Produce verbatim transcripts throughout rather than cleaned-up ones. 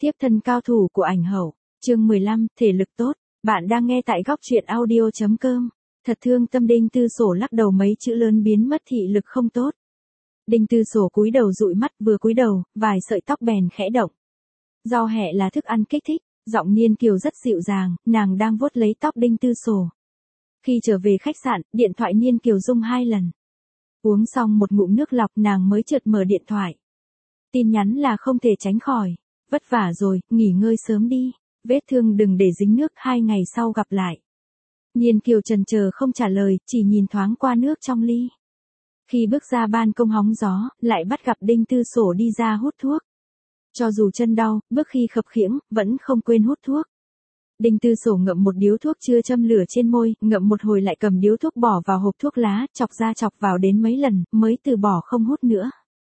Tiếp thân cao thủ của ảnh hậu, chương mười lăm, thể lực tốt, bạn đang nghe tại góc truyện audio.com. Thật thương tâm. Đinh Tư Sổ lắc đầu mấy chữ lớn biến mất thị lực không tốt. Đinh Tư Sổ cúi đầu dụi mắt, vừa cúi đầu, vài sợi tóc bèn khẽ động. Rau hẹ là thức ăn kích thích, giọng Niên Kiều rất dịu dàng, nàng đang vuốt lấy tóc Đinh Tư Sổ. Khi trở về khách sạn, điện thoại Niên Kiều rung hai lần. Uống xong một ngụm nước lọc nàng mới chợt mở điện thoại. Tin nhắn là không thể tránh khỏi. Vất vả rồi, nghỉ ngơi sớm đi. Vết thương đừng để dính nước, hai ngày sau gặp lại. Niên Kiều chần chờ không trả lời, chỉ nhìn thoáng qua nước trong ly. Khi bước ra ban công hóng gió, lại bắt gặp Đinh Tư Sổ đi ra hút thuốc. Cho dù chân đau, bước khi khập khiễng, vẫn không quên hút thuốc. Đinh Tư Sổ ngậm một điếu thuốc chưa châm lửa trên môi, ngậm một hồi lại cầm điếu thuốc bỏ vào hộp thuốc lá, chọc ra chọc vào đến mấy lần, mới từ bỏ không hút nữa.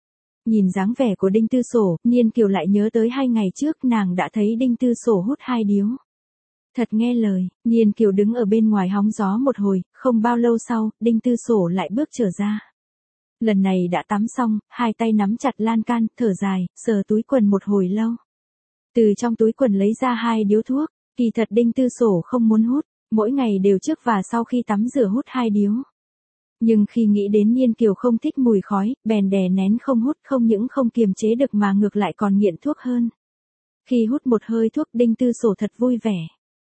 Nhìn dáng vẻ của Đinh Tư Sổ, Niên Kiều lại nhớ tới hai ngày trước nàng đã thấy Đinh Tư Sổ hút hai điếu. Thật nghe lời, Niên Kiều đứng ở bên ngoài hóng gió một hồi, không bao lâu sau, Đinh Tư Sổ lại bước trở ra. Lần này đã tắm xong, hai tay nắm chặt lan can, thở dài, sờ túi quần một hồi lâu. Từ trong túi quần lấy ra hai điếu thuốc, kỳ thật Đinh Tư Sổ không muốn hút, mỗi ngày đều trước và sau khi tắm rửa hút hai điếu. Nhưng khi nghĩ đến Niên Kiều không thích mùi khói, bèn đè nén không hút, không những không kiềm chế được mà ngược lại còn nghiện thuốc hơn. Khi hút một hơi thuốc, Đinh Tư Sổ thật vui vẻ.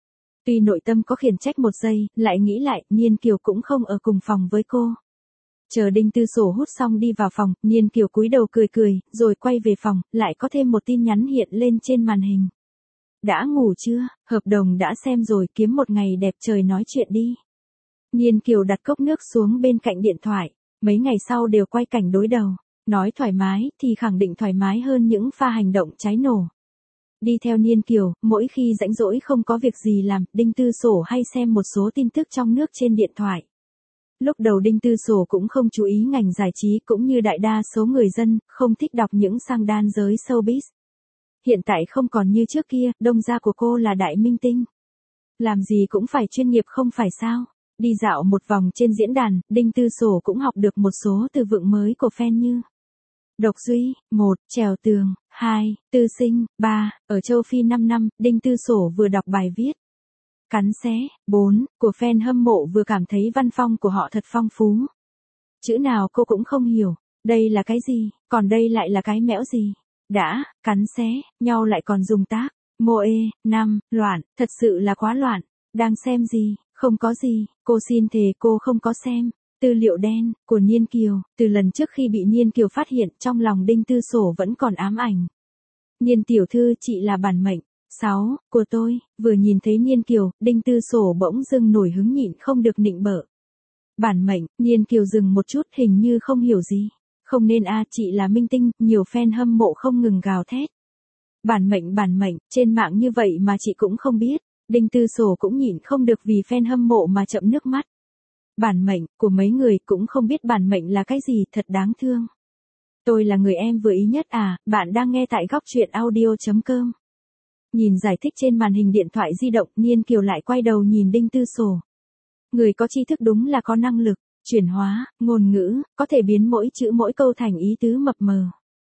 Tuy nội tâm có khiển trách một giây, lại nghĩ lại, Niên Kiều cũng không ở cùng phòng với cô. Chờ Đinh Tư Sổ hút xong đi vào phòng, Niên Kiều cúi đầu cười cười, rồi quay về phòng, lại có thêm một tin nhắn hiện lên trên màn hình. Đã ngủ chưa, hợp đồng đã xem rồi, kiếm một ngày đẹp trời nói chuyện đi. Niên Kiều đặt cốc nước xuống bên cạnh điện thoại, mấy ngày sau đều quay cảnh đối đầu, nói thoải mái thì khẳng định thoải mái hơn những pha hành động cháy nổ. Đi theo Niên Kiều, mỗi khi rảnh rỗi không có việc gì làm, Đinh Tư Sổ hay xem một số tin tức trong nước trên điện thoại. Lúc đầu Đinh Tư Sổ cũng không chú ý ngành giải trí cũng như đại đa số người dân, không thích đọc những sang đan giới showbiz. Hiện tại không còn như trước kia, đông gia của cô là đại minh tinh. Làm gì cũng phải chuyên nghiệp không phải sao. Đi dạo một vòng trên diễn đàn, Đinh Tư Sổ cũng học được một số từ vựng mới của fan như độc duy, một, trèo tường, hai, tư sinh, ba, ở châu Phi năm năm, Đinh Tư Sổ vừa đọc bài viết. Cắn xé, bốn, của fan hâm mộ vừa cảm thấy văn phong của họ thật phong phú. Chữ nào cô cũng không hiểu, đây là cái gì, còn đây lại là cái mẽo gì. Đã, cắn xé, nhau lại còn dùng tác, mô ê, năm, loạn, thật sự là quá loạn. Đang xem gì, không có gì, cô xin thề cô không có xem. Tư liệu đen, của Niên Kiều, từ lần trước khi bị Niên Kiều phát hiện, trong lòng Đinh Tư Sổ vẫn còn ám ảnh. Niên tiểu thư chị là bản mệnh. sáu, của tôi, vừa nhìn thấy Niên Kiều, Đinh Tư Sổ bỗng dưng nổi hứng nhịn không được nịnh bợ. Bản mệnh, Niên Kiều dừng một chút hình như không hiểu gì. Không nên a, chị là minh tinh, nhiều fan hâm mộ không ngừng gào thét. Bản mệnh bản mệnh, trên mạng như vậy mà chị cũng không biết. Đinh Tư Sổ cũng nhịn không được vì fan hâm mộ mà chậm nước mắt. Bản mệnh, của mấy người cũng không biết bản mệnh là cái gì, thật đáng thương. Tôi là người em vừa ý nhất à, bạn đang nghe tại góc truyện audio.com. Nhìn giải thích trên màn hình điện thoại di động, Niên Kiều lại quay đầu nhìn Đinh Tư Sổ. Người có tri thức đúng là có năng lực, chuyển hóa, ngôn ngữ, có thể biến mỗi chữ mỗi câu thành ý tứ mập mờ.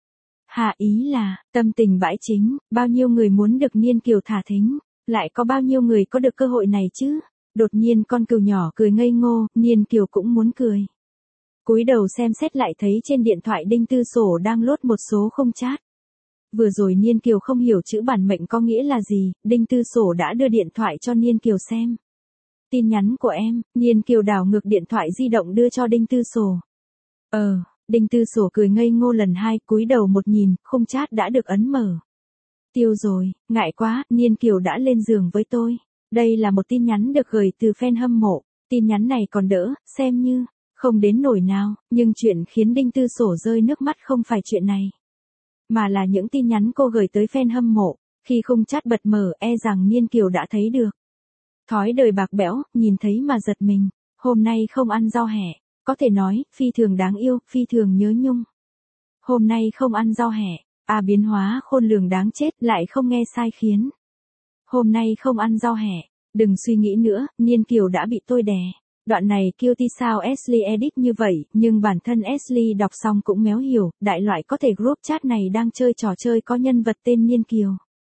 Hạ ý là, tâm tình bãi chính, bao nhiêu người muốn được Niên Kiều thả thính, lại có bao nhiêu người có được cơ hội này chứ? Đột nhiên con cừu nhỏ cười ngây ngô, Niên Kiều cũng muốn cười. Cúi đầu xem xét lại thấy trên điện thoại Đinh Tư Sổ đang lốt một số không chat. Vừa rồi Niên Kiều không hiểu chữ bản mệnh có nghĩa là gì, Đinh Tư Sổ đã đưa điện thoại cho Niên Kiều xem. Tin nhắn của em, Niên Kiều đảo ngược điện thoại di động đưa cho Đinh Tư Sổ. Ờ, Đinh Tư Sổ cười ngây ngô lần hai, cúi đầu một nhìn, khung chat đã được ấn mở. Tiêu rồi, ngại quá, Niên Kiều đã lên giường với tôi. Đây là một tin nhắn được gửi từ fan hâm mộ, tin nhắn này còn đỡ, xem như, không đến nổi nào, nhưng chuyện khiến Đinh Tư Sổ rơi nước mắt không phải chuyện này. Mà là những tin nhắn cô gửi tới fan hâm mộ, khi khung chat bật mở e rằng Niên Kiều đã thấy được. Thói đời bạc bẽo, nhìn thấy mà giật mình, hôm nay không ăn rau hẹ, có thể nói, phi thường đáng yêu, phi thường nhớ nhung. Hôm nay không ăn rau hẹ, à biến hóa khôn lường đáng chết, lại không nghe sai khiến. Hôm nay không ăn rau hẹ, đừng suy nghĩ nữa, Niên Kiều đã bị tôi đè. Đoạn này cute sao Ashley edit như vậy, nhưng bản thân Ashley đọc xong cũng méo hiểu, đại loại có thể group chat này đang chơi trò chơi có nhân vật tên Niên Kiều.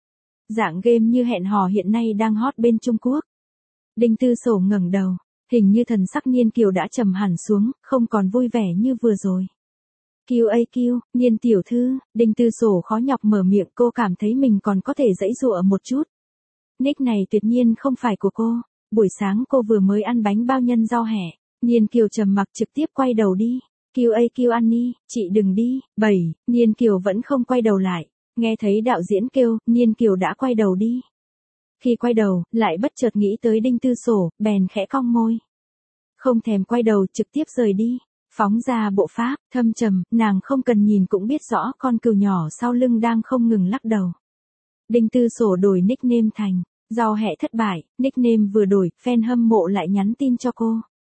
Dạng game như hẹn hò hiện nay đang hot bên Trung Quốc. Đinh Tư Sổ ngẩng đầu, hình như thần sắc Niên Kiều đã trầm hẳn xuống, không còn vui vẻ như vừa rồi. Kiều ơi Kiều, Niên tiểu thư, Đinh Tư Sổ khó nhọc mở miệng, cô cảm thấy mình còn có thể giãy giụa một chút. Nick này tuyệt nhiên không phải của cô, buổi sáng cô vừa mới ăn bánh bao nhân rau hẹ. Niên Kiều trầm mặc trực tiếp quay đầu đi. Kiều ơi Kiều ăn đi, chị đừng đi. Bảy, Niên Kiều vẫn không quay đầu lại, nghe thấy đạo diễn kêu, Niên Kiều đã quay đầu đi. Khi quay đầu, lại bất chợt nghĩ tới Đinh Tư Sổ, bèn khẽ cong môi. Không thèm quay đầu, trực tiếp rời đi. Phóng ra bộ pháp, thâm trầm, nàng không cần nhìn cũng biết rõ con cừu nhỏ sau lưng đang không ngừng lắc đầu. Đinh Tư Sổ đổi nickname thành, rau hẹ thất bại, nickname vừa đổi, fan hâm mộ lại nhắn tin cho cô.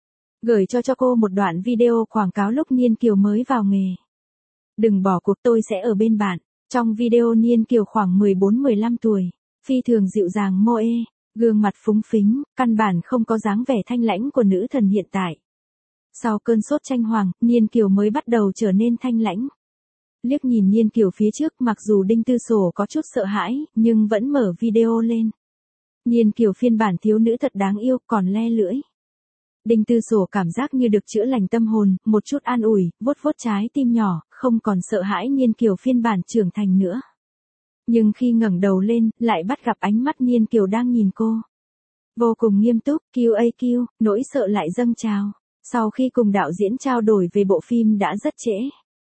Gửi cho cho cô một đoạn video quảng cáo lúc Niên Kiều mới vào nghề. Đừng bỏ cuộc, tôi sẽ ở bên bạn. Trong video Niên Kiều khoảng mười bốn mười lăm tuổi, phi thường dịu dàng mô ê, gương mặt phúng phính, căn bản không có dáng vẻ thanh lãnh của nữ thần hiện tại. Sau cơn sốt tranh hoàng, Niên Kiều mới bắt đầu trở nên thanh lãnh. Liếc nhìn Niên Kiều phía trước, mặc dù Đinh Tư Sổ có chút sợ hãi, nhưng vẫn mở video lên. Niên Kiều phiên bản thiếu nữ thật đáng yêu, còn le lưỡi. Đinh Tư Sổ cảm giác như được chữa lành tâm hồn, một chút an ủi, vuốt vuốt trái tim nhỏ, không còn sợ hãi Niên Kiều phiên bản trưởng thành nữa. Nhưng khi ngẩng đầu lên, lại bắt gặp ánh mắt Niên Kiều đang nhìn cô. Vô cùng nghiêm túc, Kiều ơi Kiều, nỗi sợ lại dâng trào. Sau khi cùng đạo diễn trao đổi về bộ phim đã rất trễ.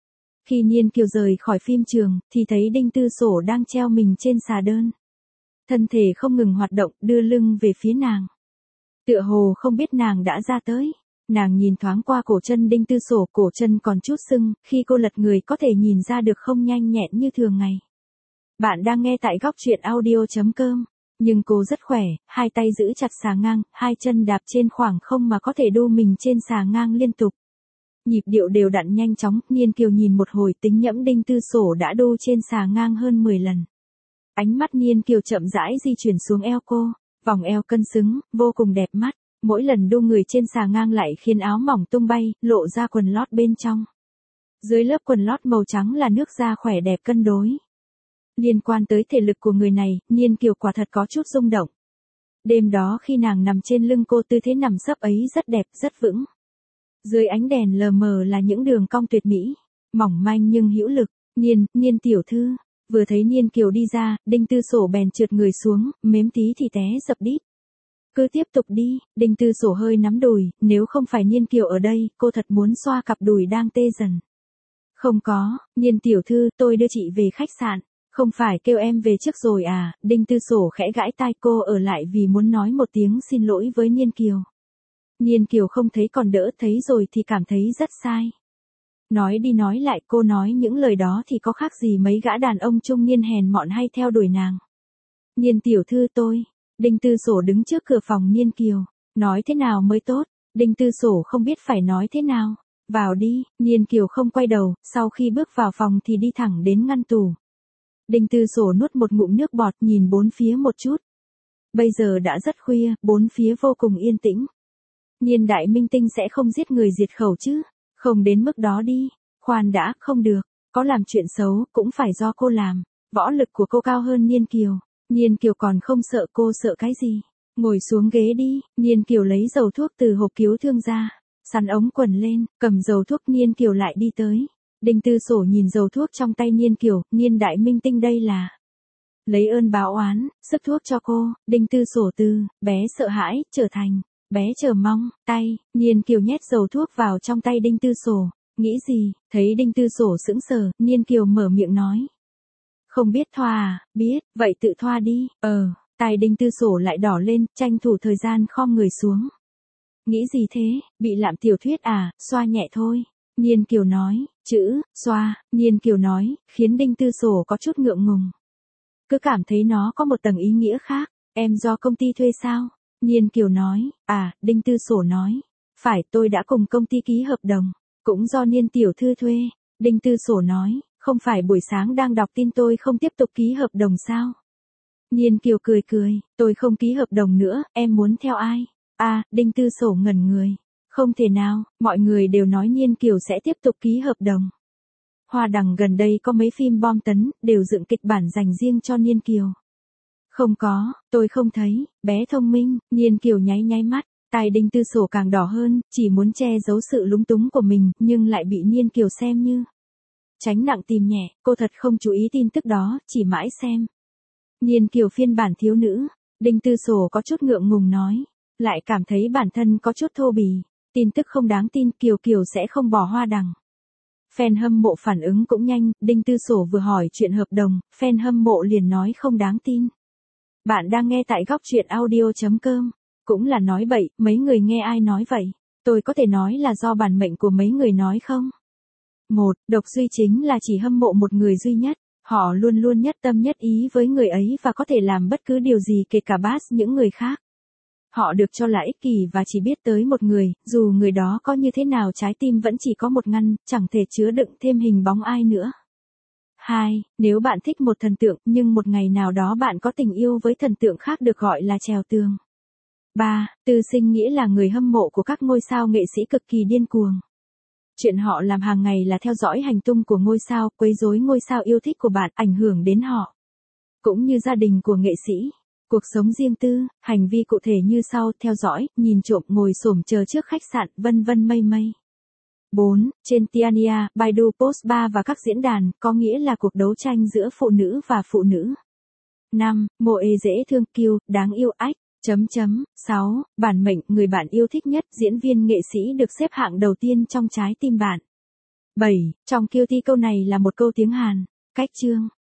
Khi Niên Kiều rời khỏi phim trường, thì thấy Đinh Tư Sổ đang treo mình trên xà đơn. Thân thể không ngừng hoạt động, đưa lưng về phía nàng. Tựa hồ không biết nàng đã ra tới. Nàng nhìn thoáng qua cổ chân Đinh Tư Sổ, cổ chân còn chút sưng, khi cô lật người có thể nhìn ra được không nhanh nhẹn như thường ngày. Bạn đang nghe tại góc truyện audio chấm com. Nhưng cô rất khỏe, hai tay giữ chặt xà ngang, hai chân đạp trên khoảng không mà có thể đu mình trên xà ngang liên tục. Nhịp điệu đều đặn nhanh chóng, Niên Kiều nhìn một hồi tính nhẫm Đinh Tư Sổ đã đu trên xà ngang hơn mười lần. Ánh mắt Niên Kiều chậm rãi di chuyển xuống eo cô, vòng eo cân xứng, vô cùng đẹp mắt. Mỗi lần đu người trên xà ngang lại khiến áo mỏng tung bay, lộ ra quần lót bên trong. Dưới lớp quần lót màu trắng là nước da khỏe đẹp cân đối. Liên quan tới thể lực của người này, Niên Kiều quả thật có chút rung động. Đêm đó khi nàng nằm trên lưng cô, tư thế nằm sấp ấy rất đẹp, rất vững. Dưới ánh đèn lờ mờ là những đường cong tuyệt mỹ, mỏng manh nhưng hữu lực. Niên, Niên tiểu thư. Vừa thấy Niên Kiều đi ra, Đinh Tư Sổ bèn trượt người xuống, mếm tí thì té dập đít. Cứ tiếp tục đi, Đinh Tư Sổ hơi nắm đùi, nếu không phải Niên Kiều ở đây, cô thật muốn xoa cặp đùi đang tê dần. Không có, Niên tiểu thư, tôi đưa chị về khách sạn. Không phải kêu em về trước rồi à? Đinh Tư Sổ khẽ gãi tai, cô ở lại vì muốn nói một tiếng xin lỗi với Niên Kiều. Niên Kiều không thấy còn đỡ, thấy rồi thì cảm thấy rất sai. Nói đi nói lại, cô nói những lời đó thì có khác gì mấy gã đàn ông trung niên hèn mọn hay theo đuổi nàng. Niên tiểu thư tôi. Đinh Tư Sổ đứng trước cửa phòng Niên Kiều. Nói thế nào mới tốt? Đinh Tư Sổ không biết phải nói thế nào. Vào đi, Niên Kiều không quay đầu, sau khi bước vào phòng thì đi thẳng đến ngăn tủ. Đinh Tư Sổ nuốt một ngụm nước bọt, nhìn bốn phía một chút. Bây giờ đã rất khuya, bốn phía vô cùng yên tĩnh. Niên đại minh tinh sẽ không giết người diệt khẩu chứ? Không đến mức đó đi. Khoan đã, không được. Có làm chuyện xấu, cũng phải do cô làm. Võ lực của cô cao hơn Niên Kiều. Niên Kiều còn không sợ, cô sợ cái gì? Ngồi xuống ghế đi. Niên Kiều lấy dầu thuốc từ hộp cứu thương ra. Sắn ống quần lên, cầm dầu thuốc. Niên Kiều lại đi tới. Đinh Tư Sổ nhìn dầu thuốc trong tay Niên Kiều, Niên đại minh tinh đây là lấy ơn báo oán, sức thuốc cho cô. Đinh Tư Sổ từ bé sợ hãi trở thành bé chờ mong. Tay Niên Kiều nhét dầu thuốc vào trong tay Đinh Tư Sổ. Nghĩ gì? Thấy Đinh Tư Sổ sững sờ, Niên Kiều mở miệng nói. Không biết thoa à? Biết, vậy tự thoa đi. Ờ, tay Đinh Tư Sổ lại đỏ lên, tranh thủ thời gian khom người xuống. Nghĩ gì thế? Bị lạm tiểu thuyết à? Xoa nhẹ thôi. Niên Kiều nói. Chữ, xoa, Niên Kiều nói, khiến Đinh Tư Sổ có chút ngượng ngùng. Cứ cảm thấy nó có một tầng ý nghĩa khác. Em do công ty thuê sao? Niên Kiều nói. À, Đinh Tư Sổ nói. Phải, tôi đã cùng công ty ký hợp đồng. Cũng do Niên tiểu thư thuê. Đinh Tư Sổ nói. Không phải buổi sáng đang đọc tin tôi không tiếp tục ký hợp đồng sao? Niên Kiều cười cười. Tôi không ký hợp đồng nữa, em muốn theo ai? À, Đinh Tư Sổ ngẩn người. Không thể nào, mọi người đều nói Niên Kiều sẽ tiếp tục ký hợp đồng. Hoa Đằng gần đây có mấy phim bom tấn, đều dựng kịch bản dành riêng cho Niên Kiều. Không có, tôi không thấy, bé thông minh, Nhiên Kiều nháy nháy mắt, tai Đinh Tư Sổ càng đỏ hơn, chỉ muốn che giấu sự lúng túng của mình, nhưng lại bị Nhiên Kiều xem như tránh nặng tìm nhẹ, cô thật không chú ý tin tức đó, chỉ mãi xem. Nhiên Kiều phiên bản thiếu nữ, Đinh Tư Sổ có chút ngượng ngùng nói, lại cảm thấy bản thân có chút thô bỉ, tin tức không đáng tin, Kiều Kiều sẽ không bỏ hoa đằng. Fan hâm mộ phản ứng cũng nhanh, Đinh Tư Sổ vừa hỏi chuyện hợp đồng, fan hâm mộ liền nói không đáng tin. Bạn đang nghe tại góc truyện audio chấm com, cũng là nói bậy, mấy người nghe ai nói vậy? Tôi có thể nói là do bản mệnh của mấy người nói không? Một, độc duy chính là chỉ hâm mộ một người duy nhất, họ luôn luôn nhất tâm nhất ý với người ấy và có thể làm bất cứ điều gì kể cả bass những người khác. Họ được cho là ích kỷ và chỉ biết tới một người, dù người đó có như thế nào trái tim vẫn chỉ có một ngăn, chẳng thể chứa đựng thêm hình bóng ai nữa. Hai, nếu bạn thích một thần tượng nhưng một ngày nào đó bạn có tình yêu với thần tượng khác được gọi là trèo tường. Ba, Tư Sinh nghĩa là người hâm mộ của các ngôi sao nghệ sĩ cực kỳ điên cuồng. Chuyện họ làm hàng ngày là theo dõi hành tung của ngôi sao, quấy rối ngôi sao yêu thích của bạn, ảnh hưởng đến họ. Cũng như gia đình của nghệ sĩ. Cuộc sống riêng tư, hành vi cụ thể như sau, theo dõi, nhìn trộm, ngồi xổm chờ trước khách sạn, vân vân mây mây. bốn. Trên Tiania, Baidu Post ba và các diễn đàn, có nghĩa là cuộc đấu tranh giữa phụ nữ và phụ nữ. năm. Mộ ê dễ thương, cute, đáng yêu, ách. Chấm chấm. sáu. Bản mệnh, người bạn yêu thích nhất, diễn viên nghệ sĩ được xếp hạng đầu tiên trong trái tim bạn. bảy. Trong Cutie câu này là một câu tiếng Hàn. Cách chương.